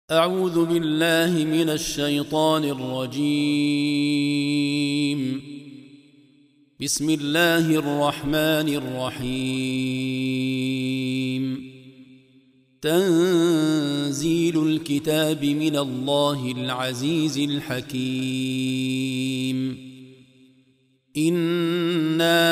أعوذ بالله من الشيطان الرجيم. بسم الله الرحمن الرحيم. تنزيل الكتاب من الله العزيز الحكيم. إنا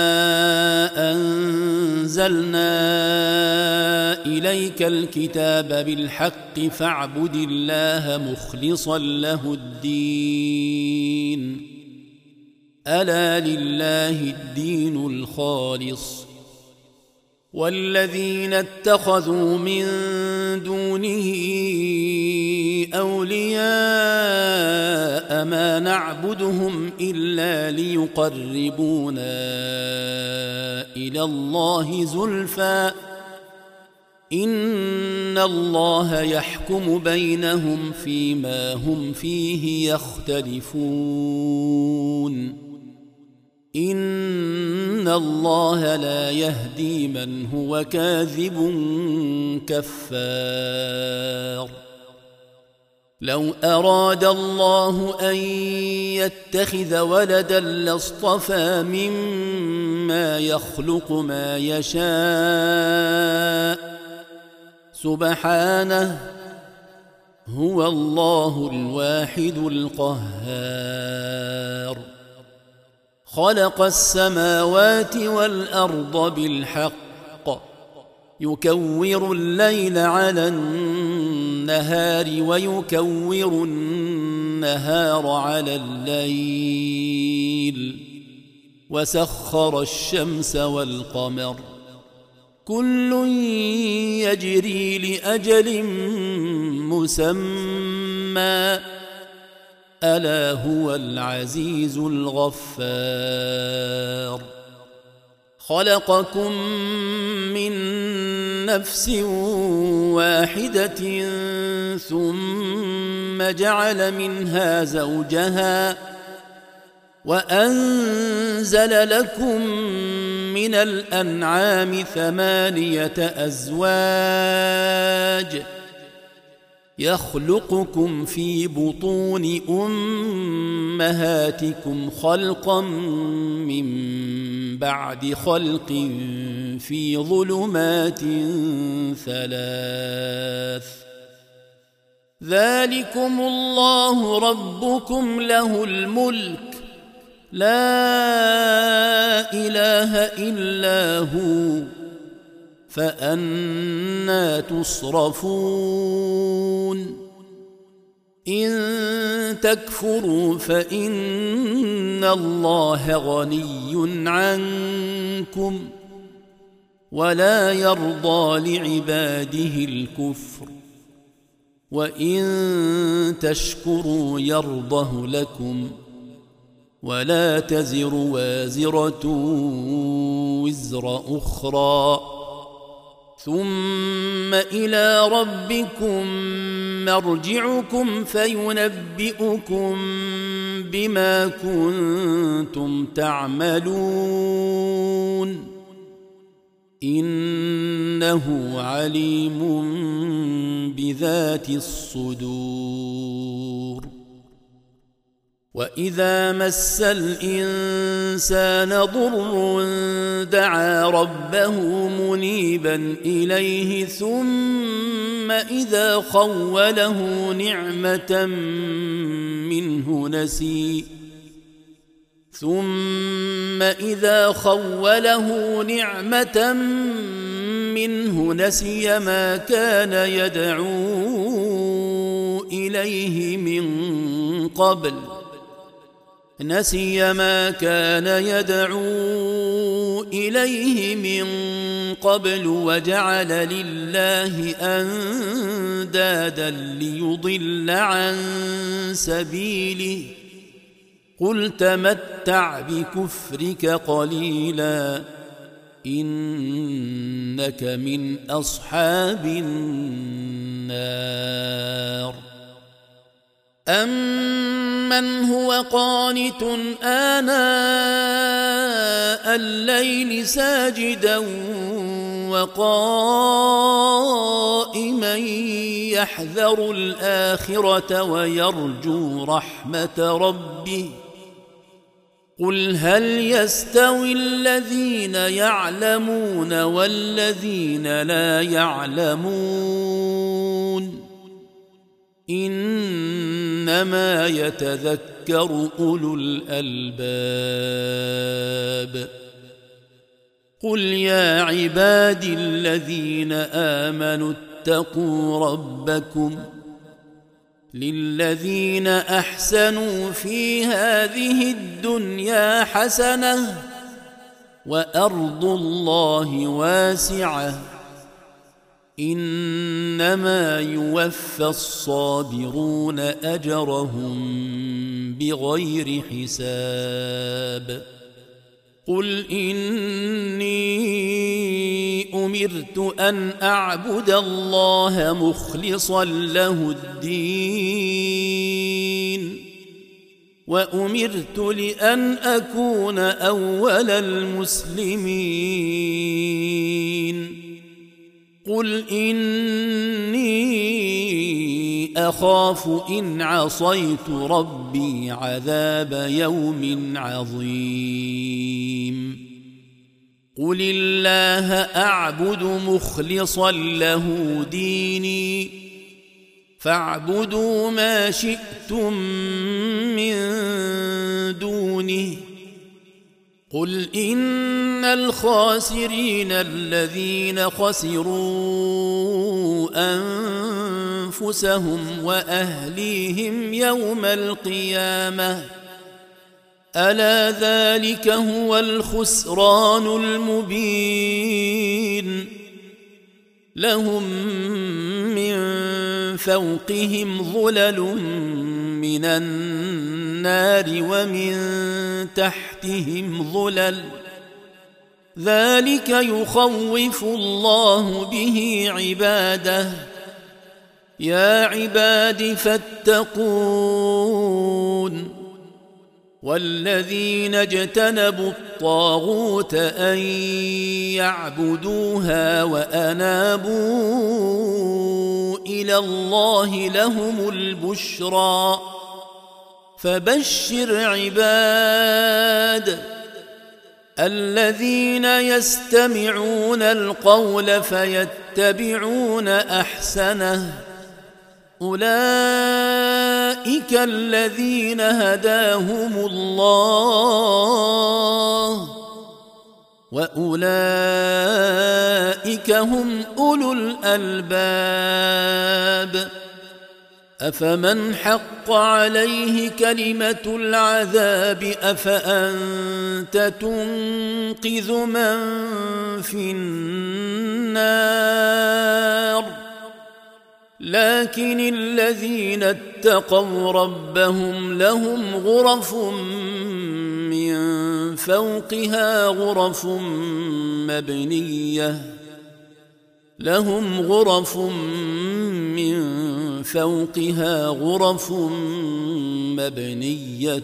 أنزلنا إليك الكتاب بالحق فاعبد الله مخلصا له الدين. ألا لله الدين الخالص، والذين اتخذوا من دونه أولياء ما نعبدهم إلا ليقربونا إلى الله زلفى إن الله يحكم بينهم فيما هم فيه يختلفون. إن الله لا يهدي من هو كاذب كفار. لو أراد الله أن يتخذ ولدا لاصطفى مما يخلق ما يشاء سبحانه، هو الله الواحد القهار. خلق السماوات والأرض بالحق، يكور الليل على النهار ويكور النهار على الليل، وسخر الشمس والقمر كل يجري لأجل مسمى، ألا هو العزيز الغفار. خلقكم من نفس واحدة ثم جعل منها زوجها وأنزل لكم من الأنعام 8 أزواج يخلقكم في بطون أمهاتكم خلقا من بعد خلق في ظلمات 3. ذلكم الله ربكم له الملك، لا إله إلا هو، فأنى تصرفون. إن تكفروا فإن الله غني عنكم ولا يرضى لعباده الكفر، وإن تشكروا يرضه لكم ولا تزر وازرة وزر أخرى، ثم إلى ربكم مرجعكم فينبئكم بما كنتم تعملون، إنه عليم بذات الصدور. وإذا مس الإنسان ضر دعا ربه منيبا إليه ثم إذا خوله نعمة منه نسي ما كان يدعو إليه من قبل وجعل لله أندادا ليضل عن سبيله، قل تمتع بكفرك قليلا إنك من أصحاب النار. أمن هو قانت آناء الليل ساجدا وقائما يحذر الآخرة ويرجو رحمة ربه قل هل يستوي الذين يعلمون والذين لا يعلمون إنما يتذكر أولو الألباب قل يا عبادي الذين آمنوا اتقوا ربكم للذين أحسنوا في هذه الدنيا حسنة وأرض الله واسعة إنما يوفى الصابرون أجرهم بغير حساب قل إني أمرت أن أعبد الله مخلصا له الدين وأمرت لأن أكون أول المسلمين قل إني أخاف إن عصيت ربي عذاب يوم عظيم قل الله أعبد مخلصا له ديني فاعبدوا ما شئتم من دونه قل إن الخاسرين الذين خسروا أنفسهم وأهليهم يوم القيامة ألا ذلك هو الخسران المبين لهم من فوقهم ظلل من النار ومن تحتهم ظلل ذلك يخوف الله به عباده يا عباد فاتقون والذين اجتنبوا الطاغوت أن يعبدوها وأنابوا إلى الله لهم البشرى فبشر عباد الذين يستمعون القول فيتبعون أحسنه أولئك الذين هداهم الله وأولئك هم أولو الألباب أفمن حق عليه كلمة العذاب أفأنت تنقذ من في النار لكن الذين اتقوا ربهم لهم غرف من فوقها غرف مبنية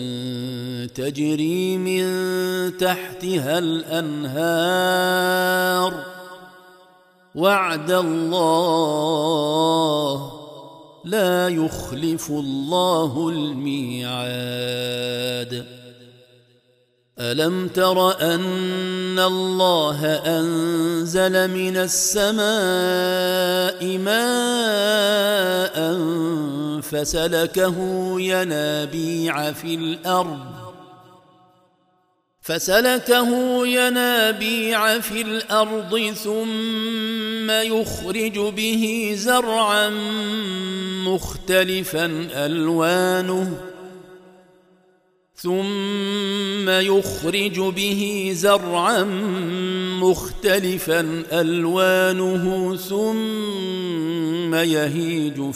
تجري من تحتها الأنهار وعد الله لا يخلف الله الميعاد ألم تر أن الله أنزل من السماء ماء فسلكه ينابيع في الأرض ثم يخرج به زرعا مختلفا ألوانه ثم يهيج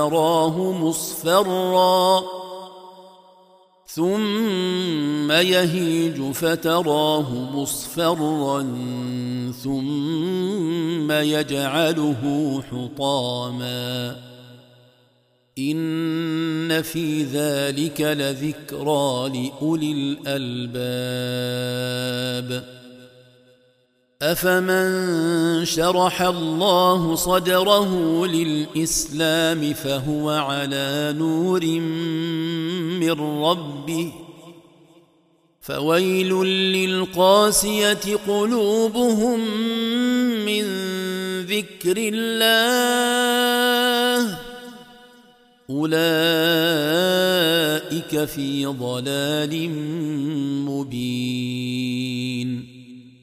فتراه مصفرا ثم يجعله حطاما إن في ذلك لذكرى لأولي الألباب أفمن شرح الله صدره للإسلام فهو على نور من ربه فويل للقاسية قلوبهم من ذكر الله أولئك في ضلال مبين.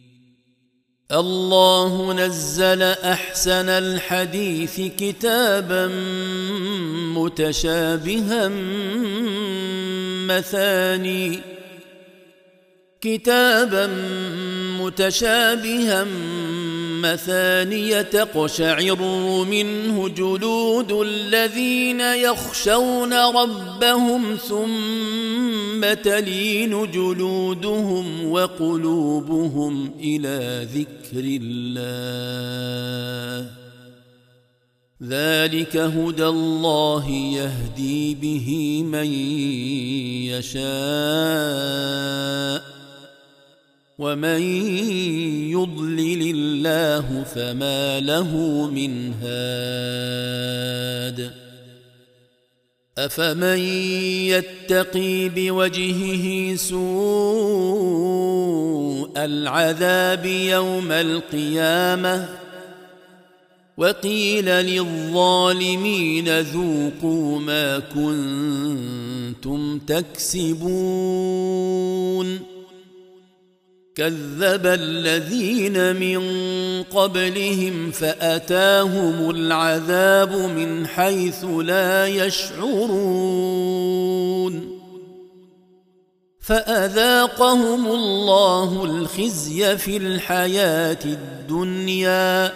الله نزل أحسن الحديث كتابا متشابها مثانية تقشعر منه جلود الذين يخشون ربهم ثم تلين جلودهم وقلوبهم إلى ذكر الله ذلك هدى الله يهدي به من يشاء ومن يضلل الله فما له من هاد. أفمن يتقي بوجهه سوء العذاب يوم القيامة وقيل للظالمين ذوقوا ما كنتم تكسبون كذب الذين من قبلهم فأتاهم العذاب من حيث لا يشعرون فأذاقهم الله الخزي في الحياة الدنيا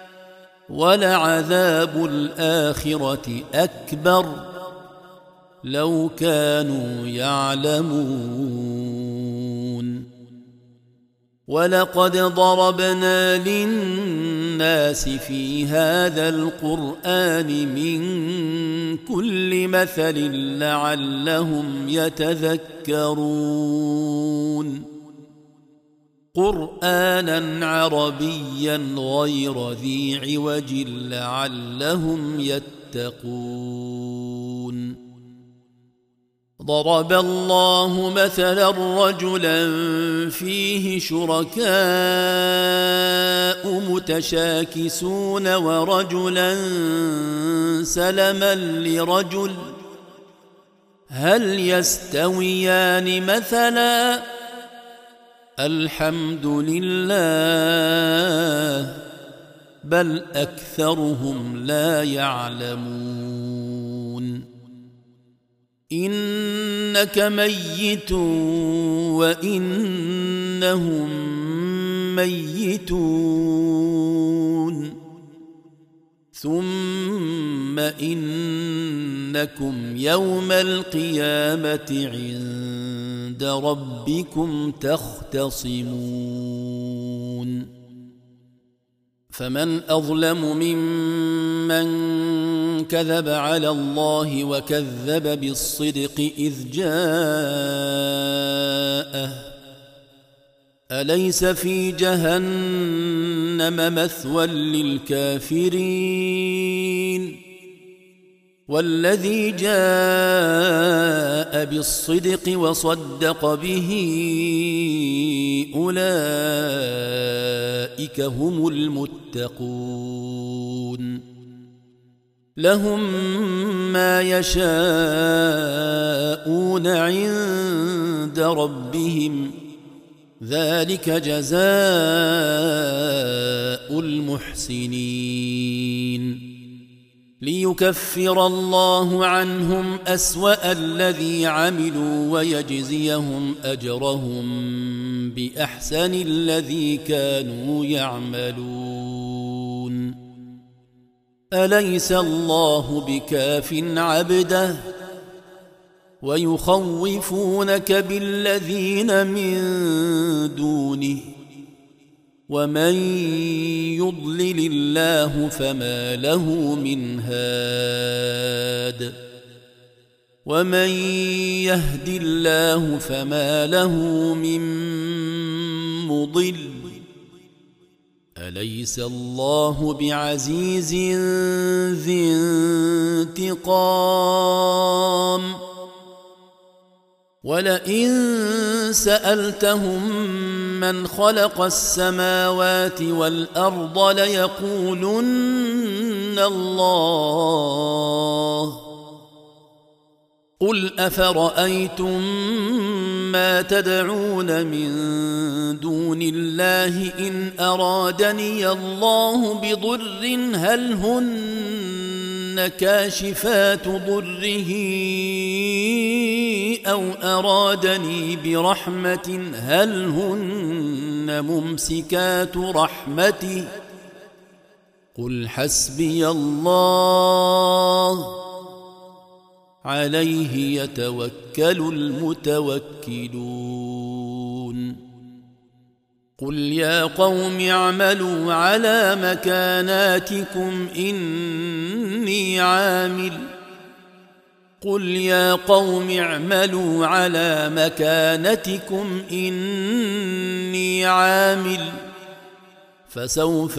ولعذاب الآخرة أكبر لو كانوا يعلمون. ولقد ضربنا للناس في هذا القرآن من كل مثل لعلهم يتذكرون قرآنا عربيا غير ذي عوج لعلهم يتقون. ضرب الله مثلا رجلا فيه شركاء متشاكسون ورجلا سلما لرجل هل يستويان مثلا الحمد لله بل أكثرهم لا يعلمون. إنك ميت وإنهم ميتون ثم إنكم يوم القيامة عند ربكم تختصمون. فمن أظلم ممن كذب على الله وكذب بالصدق إذ جاءه أليس في جهنم مثوى للكافرين والذي جاء بالصدق وصدق به أولئك هم المتقون لهم ما يشاءون عند ربهم ذلك جزاء المحسنين ليكفر الله عنهم أسوأ الذي عملوا ويجزيهم أجرهم بأحسن الذي كانوا يعملون. أليس الله بكاف عبده ويخوفونك بالذين من دونه ومن يضلل الله فما له من هاد ومن يهد الله فما له من مضل أليس الله بعزيز ذي انتقام ولئن سألتهم من خلق السماوات والأرض ليقولن الله قل أفرأيتم ما تدعون من دون الله إن أرادني الله بضر هل هن كاشفات ضره أو أرادني برحمة هل هن ممسكات رحمته قل حسبي الله عليه يتوكل المتوكلون قل يا قوم اعملوا على مكاناتكم إني عامل قل يا قوم اعملوا على مكانتكم إني عامل فسوف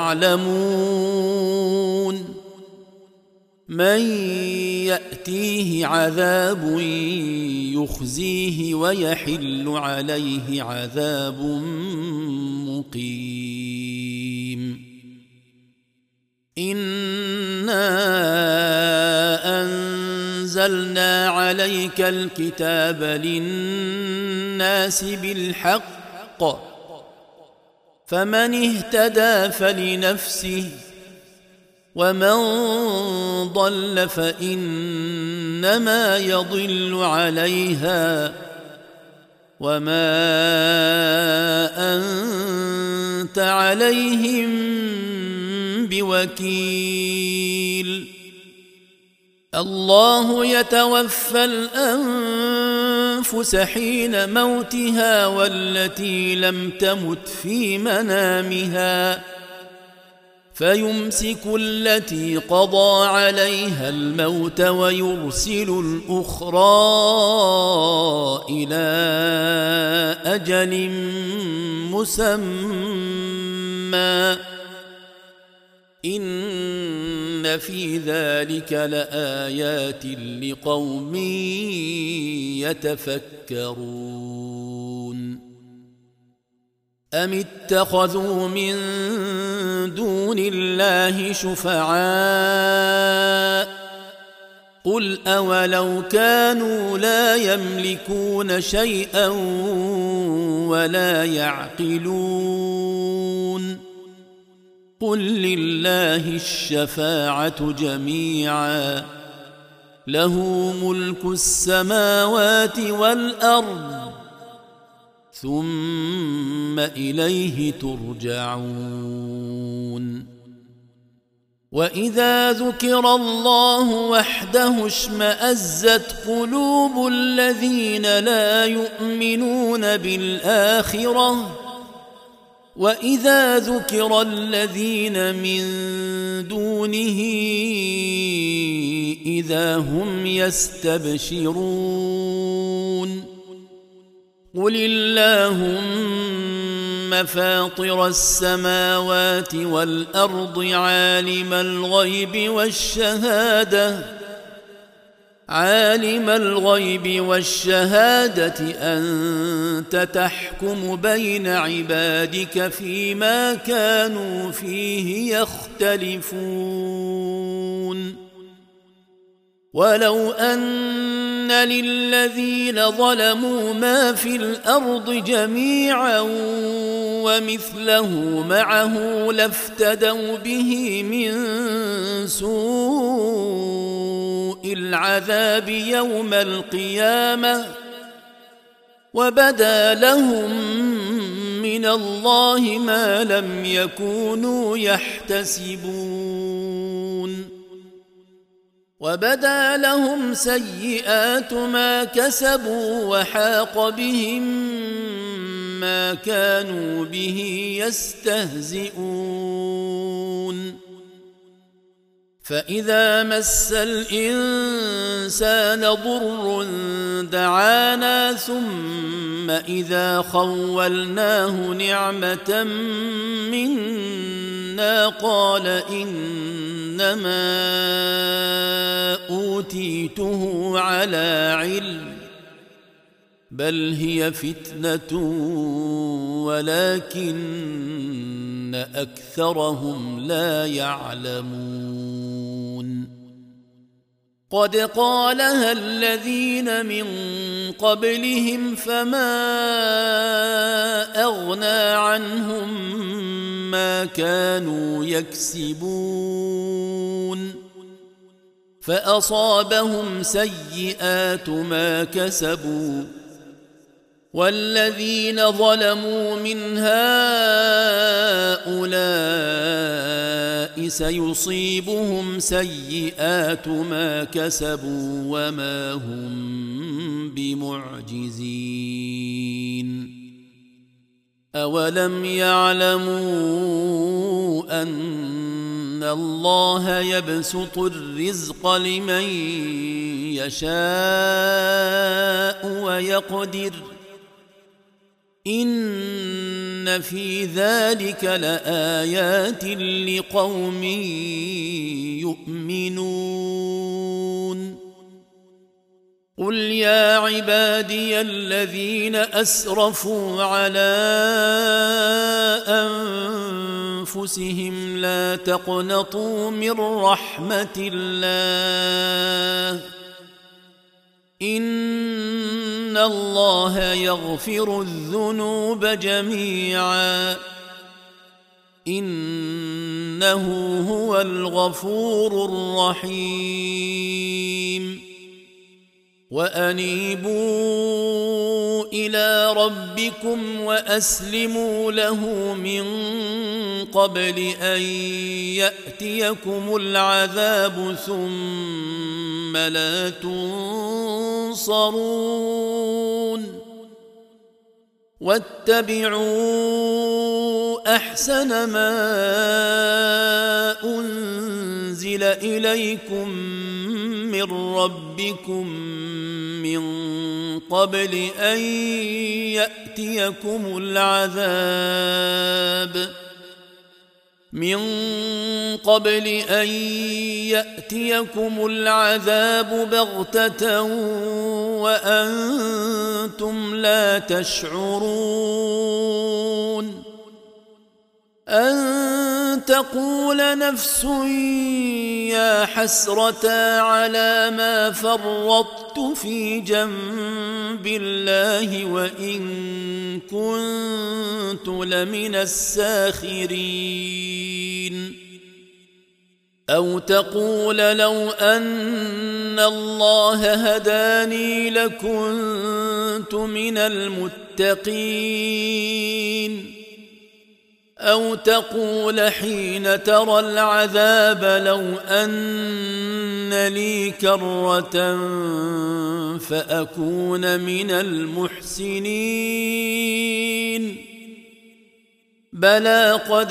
تعلمون من يأتيه عذاب يخزيه ويحل عليه عذاب مقيم إنا أنزلنا عليك الكتاب للناس بالحق فمن اهتدى فلنفسه ومن ضل فإنما يضل عليها وما أنت عليهم بوكيل الله يتوفى الأنفس حين موتها والتي لم تمت في منامها فيمسك التي قضى عليها الموت ويرسل الأخرى إلى أجل مسمى إن في ذلك لآيات لقوم يتفكرون أم اتخذوا من دون الله شفعاء قل أولو كانوا لا يملكون شيئا ولا يعقلون قل لله الشفاعة جميعا له ملك السماوات والأرض ثم إليه ترجعون وإذا ذكر الله وحده اشمأزت قلوب الذين لا يؤمنون بالآخرة وإذا ذكر الذين من دونه إذا هم يستبشرون قل اللهم فاطر السماوات والأرض عالم الغيب والشهادة أنت تحكم بين عبادك فيما كانوا فيه يختلفون ولو أن للذين ظلموا ما في الأرض جميعا ومثله معه لافتدوا به من سوء العذاب يوم القيامة وبدا لهم من الله ما لم يكونوا يحتسبون وبدا لهم سيئات ما كسبوا وحاق بهم ما كانوا به يستهزئون فإذا مس الإنسان ضر دعانا ثم إذا خولناه نعمة منا قال إنما أوتيته على علم بل هي فتنة ولكن أكثرهم لا يعلمون قد قالها الذين من قبلهم فما أغنى عنهم ما كانوا يكسبون فأصابهم سيئات ما كسبوا والذين ظلموا من هؤلاء سيصيبهم سيئات ما كسبوا وما هم بمعجزين أولم يعلموا أن الله يبسط الرزق لمن يشاء ويقدر إن في ذلك لآيات لقوم يؤمنون قل يا عبادي الذين أسرفوا على أنفسهم لا تقنطوا من رحمة الله إن الله يغفر الذنوب جميعا إنه هو الغفور الرحيم وأنيبوا إلى ربكم وأسلموا له من قبل أن يأتيكم العذاب ثم لا تنصرون واتبعوا أحسن ما أنزل إليكم من ربكم من قبل أن يأتيكم العذاب بغتة وأنتم لا تشعرون أن تقول نفس يا حسرة على ما فرطت في جنب الله وإن كنت لمن الساخرين أو تقول لو أن الله هداني لكنت من المتقين أو تقول حين ترى العذاب لو أن لي كرة فأكون من المحسنين بلى قد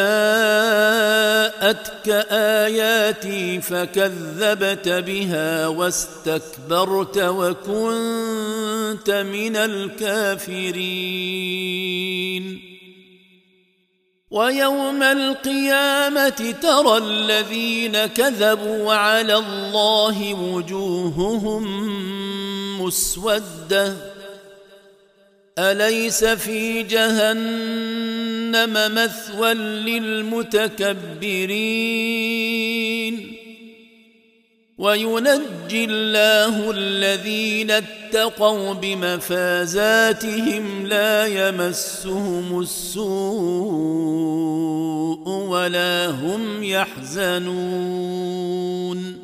جاءتك آياتي فكذبت بها واستكبرت وكنت من الكافرين ويوم القيامة ترى الذين كذبوا على الله وجوههم مسودة أليس في جهنم مثوى للمتكبرين وينجي الله الذين اتقوا بمفازاتهم لا يمسهم السوء ولا هم يحزنون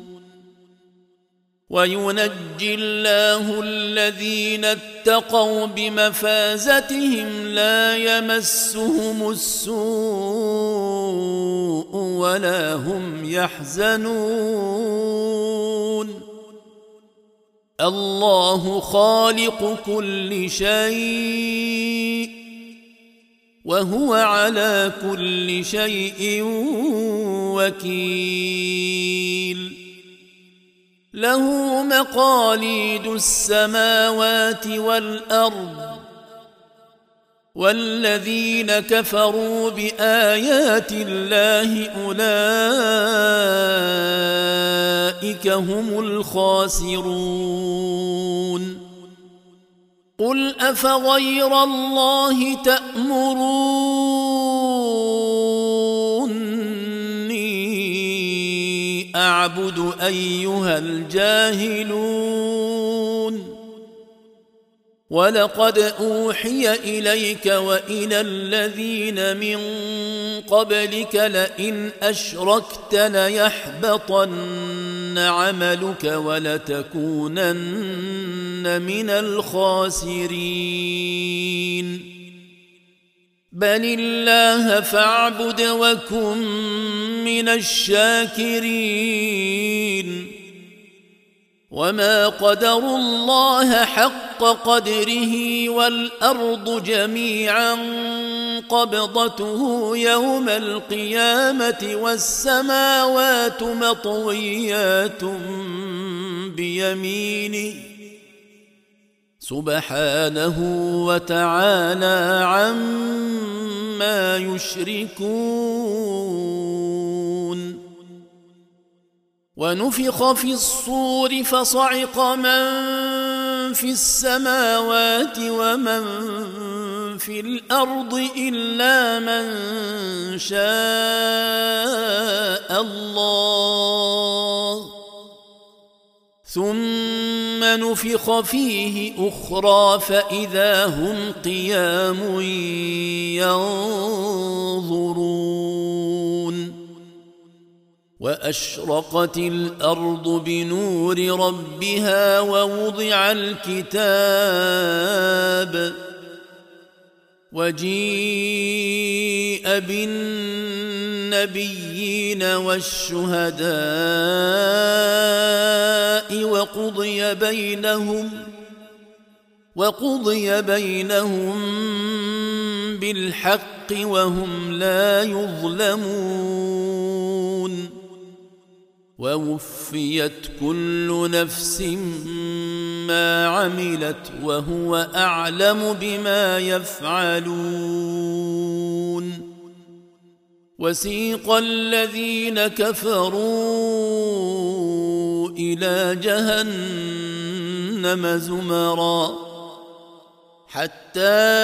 وينجي الله الذين اتقوا بمفازتهم لا يمسهم السوء ولا هم يحزنون الله خالق كل شيء وهو على كل شيء وكيل له مقاليد السماوات والأرض والذين كفروا بآيات الله أولئك هم الخاسرون قل أفغير الله تأمروني أعبد أيها الجاهلون ولقد أوحي إليك وإلى الذين من قبلك لئن أشركت ليحبطن عملك ولتكونن من الخاسرين بل الله فاعبد وكن من الشاكرين وما قدروا الله حق قدره والأرض جميعا قبضته يوم القيامة والسماوات مطويات بيمينه سبحانه وتعالى عما يشركون ونفخ في الصور فصعق من في السماوات ومن في الأرض إلا من شاء الله ثم نفخ فيه أخرى فإذا هم قيام ينظرون وأشرقت الأرض بنور ربها ووضع الكتاب وجيء بالنبيين والشهداء وقضي بينهم بالحق وهم لا يظلمون ووفيت كل نفس ما عملت وهو أعلم بما يفعلون وسيق الذين كفروا إلى جهنم زمرا حتى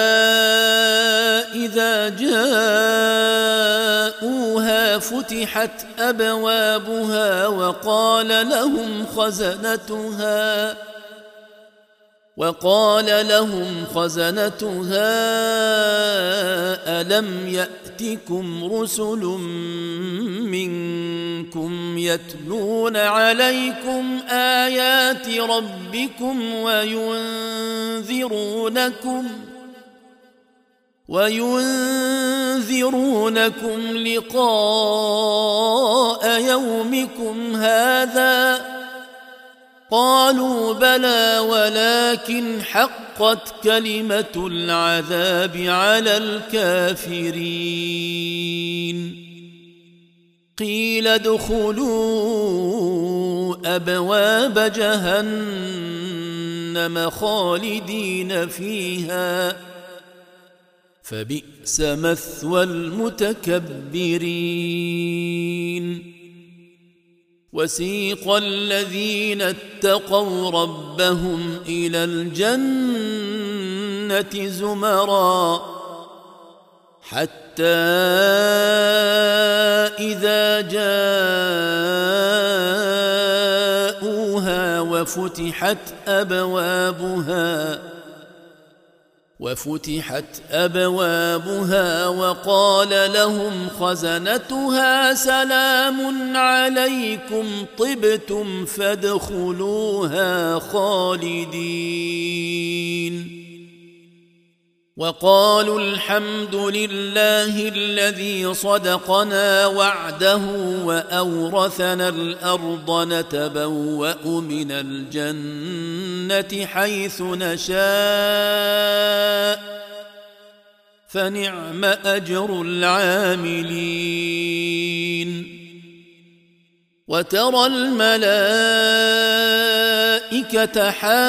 إذا جاءوها فتحت أبوابها وقال لهم خزنتها ألم يأتكم رسل منكم يتلون عليكم آيات ربكم وينذرونكم لقاء يومكم هذا قالوا بلى ولكن حقت كلمة العذاب على الكافرين قيل ادخلوا أبواب جهنم خالدين فيها فبئس مثوى المتكبرين وسيق الذين اتقوا ربهم إلى الجنة زمرا حتى إذا جاءوها وفتحت أبوابها وقال لهم خزنتها سلام عليكم طبتم فادخلوها خالدين وقالوا الحمد لله الذي صدقنا وعده وأورثنا الأرض نتبوأ من الجنة حيث نشاء فنعم أجر العاملين وترى الملائكة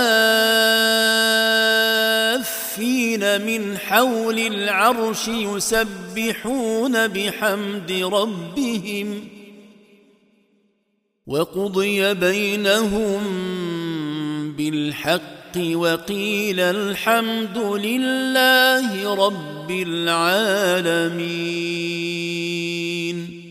حافين من حول العرش يسبحون بحمد ربهم وقضي بينهم بالحق وقيل الحمد لله رب العالمين.